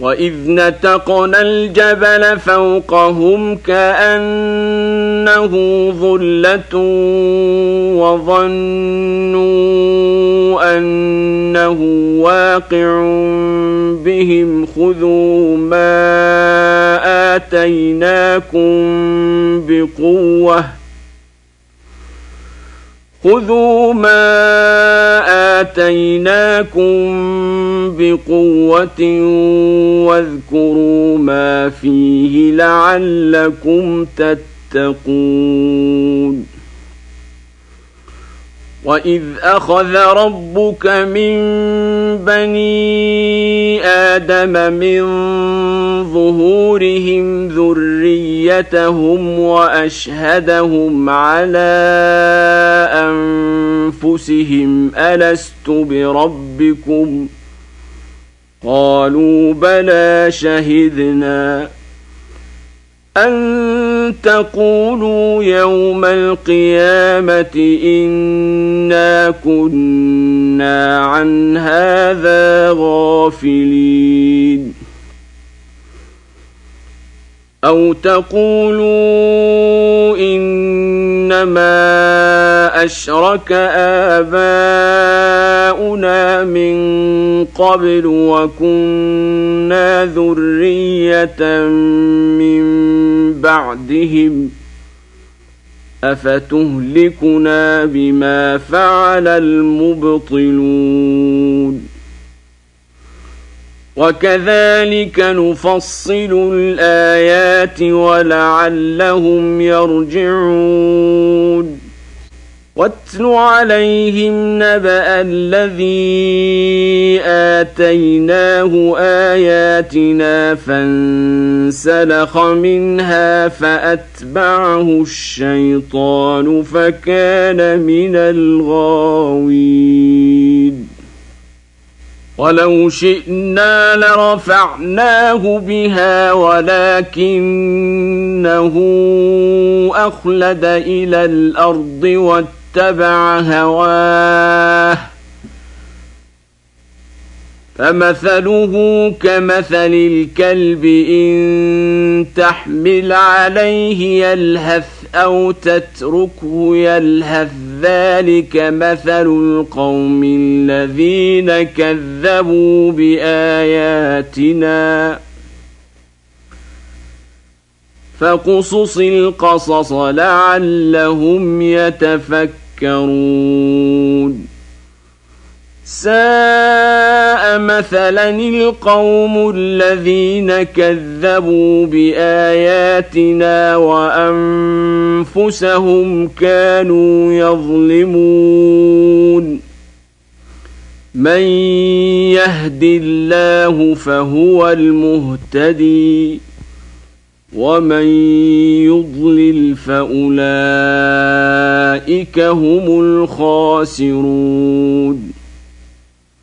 وإذ نتقنا الجبل فوقهم كأنه ظلة وظنوا أنه واقع بهم خذوا ما آتيناكم بقوة واذكروا ما فيه لعلكم تتقون وإذ أخذ ربك من بني آدم من ظهورهم ذريتهم وأشهدهم على أنفسهم ألست بربكم قالوا بلى شهدنا أن تقولوا يوم القيامة إنا كنا عن هذا غافلين أو تقولوا إنما أشرك آباؤنا من قبل وكنا ذرية من بعدهم أفتهلكنا بما فعل المبطلون وكذلك نفصل الآيات ولعلهم يرجعون واتل عليهم نبأ الذي آتيناه آياتنا فانسلخ منها فأتبعه الشيطان فكان من الغاوين ولو شئنا لرفعناه بها ولكنه أخلد إلى الأرض واتبع هواه فمثله كمثل الكلب إن تحمل عليه يلهث أو تتركه يلهث ذلك مثل القوم الذين كذبوا بآياتنا فاقصص القصص لعلهم يتفكرون ساء مثلا القوم الذين كذبوا بآياتنا وأنفسهم كانوا يظلمون من يهد الله فهو المهتدي ومن يضلل فأولئك هم الخاسرون